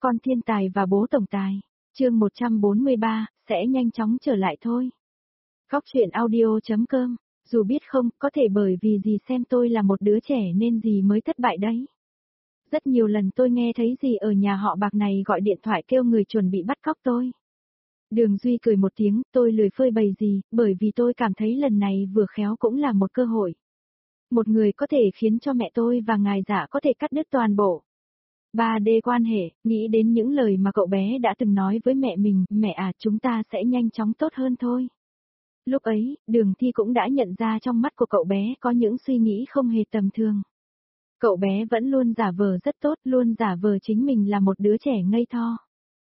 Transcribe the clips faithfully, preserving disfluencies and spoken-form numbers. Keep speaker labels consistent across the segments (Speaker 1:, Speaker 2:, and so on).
Speaker 1: Con thiên tài và bố tổng tài. Chương một trăm bốn mươi ba, sẽ nhanh chóng trở lại thôi. Khóc chuyện audio.com. Dù biết không, có thể bởi vì dì xem tôi là một đứa trẻ nên dì mới thất bại đấy. Rất nhiều lần tôi nghe thấy dì ở nhà họ Bạc này gọi điện thoại kêu người chuẩn bị bắt cóc tôi. Đường Duy cười một tiếng, tôi lười phơi bày gì, bởi vì tôi cảm thấy lần này vừa khéo cũng là một cơ hội. Một người có thể khiến cho mẹ tôi và ngài Dạ có thể cắt đứt toàn bộ ba D quan hệ, nghĩ đến những lời mà cậu bé đã từng nói với mẹ mình, mẹ à, chúng ta sẽ nhanh chóng tốt hơn thôi. Lúc ấy, Đường Thi cũng đã nhận ra trong mắt của cậu bé có những suy nghĩ không hề tầm thường. Cậu bé vẫn luôn giả vờ rất tốt, luôn giả vờ chính mình là một đứa trẻ ngây thơ.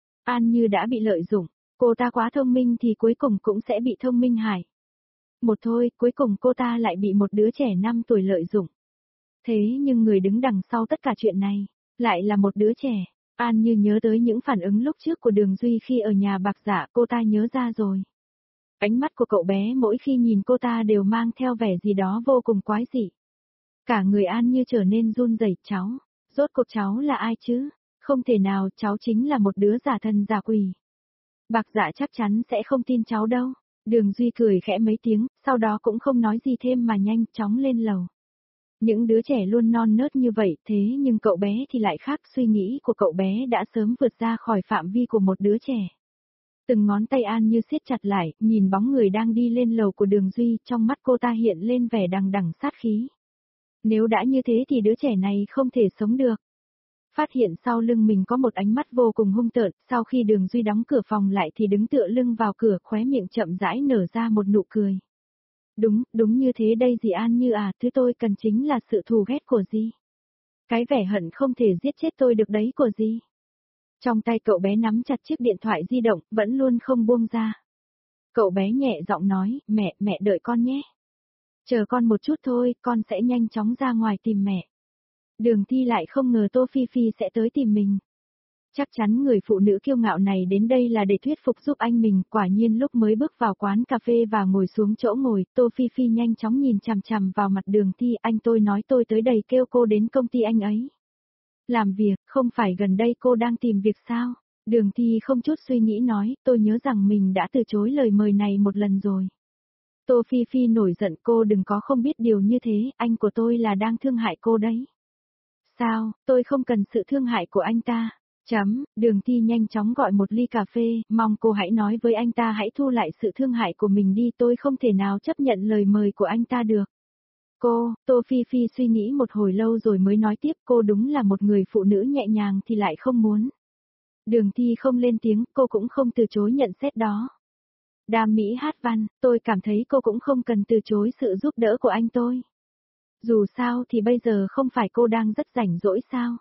Speaker 1: An Như đã bị lợi dụng, cô ta quá thông minh thì cuối cùng cũng sẽ bị thông minh hại. Một thôi, cuối cùng cô ta lại bị một đứa trẻ năm tuổi lợi dụng. Thế nhưng người đứng đằng sau tất cả chuyện này, lại là một đứa trẻ. An Như nhớ tới những phản ứng lúc trước của Đường Duy khi ở nhà Bạc Dạ, cô ta nhớ ra rồi. Ánh mắt của cậu bé mỗi khi nhìn cô ta đều mang theo vẻ gì đó vô cùng quái dị. Cả người An Như trở nên run rẩy. Cháu, rốt cuộc cháu là ai chứ? Không thể nào, cháu chính là một đứa giả thần giả quỷ. Bạc Dạ chắc chắn sẽ không tin cháu đâu. Đường Duy cười khẽ mấy tiếng, sau đó cũng không nói gì thêm mà nhanh chóng lên lầu. Những đứa trẻ luôn non nớt như vậy, thế nhưng cậu bé thì lại khác, suy nghĩ của cậu bé đã sớm vượt ra khỏi phạm vi của một đứa trẻ. Từng ngón tay An Như siết chặt lại, nhìn bóng người đang đi lên lầu của Đường Duy, trong mắt cô ta hiện lên vẻ đằng đằng sát khí. Nếu đã như thế thì đứa trẻ này không thể sống được. Phát hiện sau lưng mình có một ánh mắt vô cùng hung tợn, sau khi Đường Duy đóng cửa phòng lại thì đứng tựa lưng vào cửa, khóe miệng chậm rãi nở ra một nụ cười. Đúng, đúng như thế đây dì An Như à, thứ tôi cần chính là sự thù ghét của dì. Cái vẻ hận không thể giết chết tôi được đấy của dì. Trong tay cậu bé nắm chặt chiếc điện thoại di động, vẫn luôn không buông ra. Cậu bé nhẹ giọng nói, mẹ, mẹ đợi con nhé. Chờ con một chút thôi, con sẽ nhanh chóng ra ngoài tìm mẹ. Đường Thi lại không ngờ Tô Phi Phi sẽ tới tìm mình. Chắc chắn người phụ nữ kiêu ngạo này đến đây là để thuyết phục giúp anh mình, quả nhiên lúc mới bước vào quán cà phê và ngồi xuống chỗ ngồi, Tô Phi Phi nhanh chóng nhìn chằm chằm vào mặt Đường Thi, anh tôi nói tôi tới đây kêu cô đến công ty anh ấy. Làm việc, không phải gần đây cô đang tìm việc sao? Đường Thi không chút suy nghĩ nói, tôi nhớ rằng mình đã từ chối lời mời này một lần rồi. Tô Phi Phi nổi giận, cô đừng có không biết điều như thế, anh của tôi là đang thương hại cô đấy. Sao, tôi không cần sự thương hại của anh ta. Chấm, Đường Thi nhanh chóng gọi một ly cà phê, mong cô hãy nói với anh ta hãy thu lại sự thương hại của mình đi, tôi không thể nào chấp nhận lời mời của anh ta được. Cô, Tô Phi Phi suy nghĩ một hồi lâu rồi mới nói tiếp, cô đúng là một người phụ nữ nhẹ nhàng thì lại không muốn. Đường Thi không lên tiếng, cô cũng không từ chối nhận xét đó. Đam mỹ hát văn, tôi cảm thấy cô cũng không cần từ chối sự giúp đỡ của anh tôi. Dù sao thì bây giờ không phải cô đang rất rảnh rỗi sao?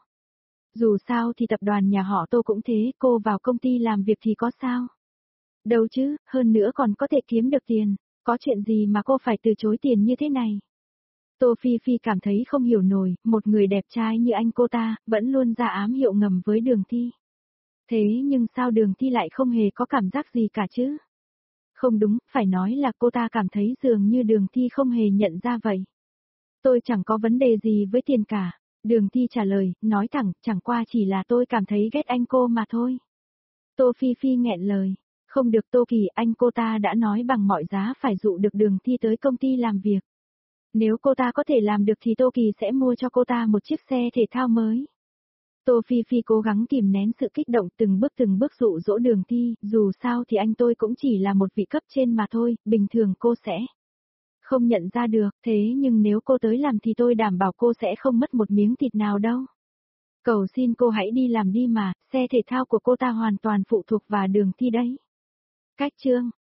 Speaker 1: Dù sao thì tập đoàn nhà họ Tô cũng thế, cô vào công ty làm việc thì có sao? Đâu chứ, hơn nữa còn có thể kiếm được tiền, có chuyện gì mà cô phải từ chối tiền như thế này? Tô Phi Phi cảm thấy không hiểu nổi, một người đẹp trai như anh cô ta, vẫn luôn ra ám hiệu ngầm với Đường Thi. Thế nhưng sao Đường Thi lại không hề có cảm giác gì cả chứ? Không đúng, phải nói là cô ta cảm thấy dường như Đường Thi không hề nhận ra vậy. Tôi chẳng có vấn đề gì với tiền cả. Đường Thi trả lời, nói thẳng, chẳng qua chỉ là tôi cảm thấy ghét anh cô mà thôi. Tô Phi Phi nghẹn lời, không được Tô Kỳ, anh cô ta đã nói bằng mọi giá phải dụ được Đường Thi tới công ty làm việc. Nếu cô ta có thể làm được thì Tô Kỳ sẽ mua cho cô ta một chiếc xe thể thao mới. Tô Phi Phi cố gắng kìm nén sự kích động, từng bước từng bước dụ dỗ Đường Thi, dù sao thì anh tôi cũng chỉ là một vị cấp trên mà thôi, bình thường cô sẽ không nhận ra được, thế nhưng nếu cô tới làm thì tôi đảm bảo cô sẽ không mất một miếng thịt nào đâu. Cầu xin cô hãy đi làm đi mà, xe thể thao của cô ta hoàn toàn phụ thuộc vào Đường Thi đấy. Cách chương,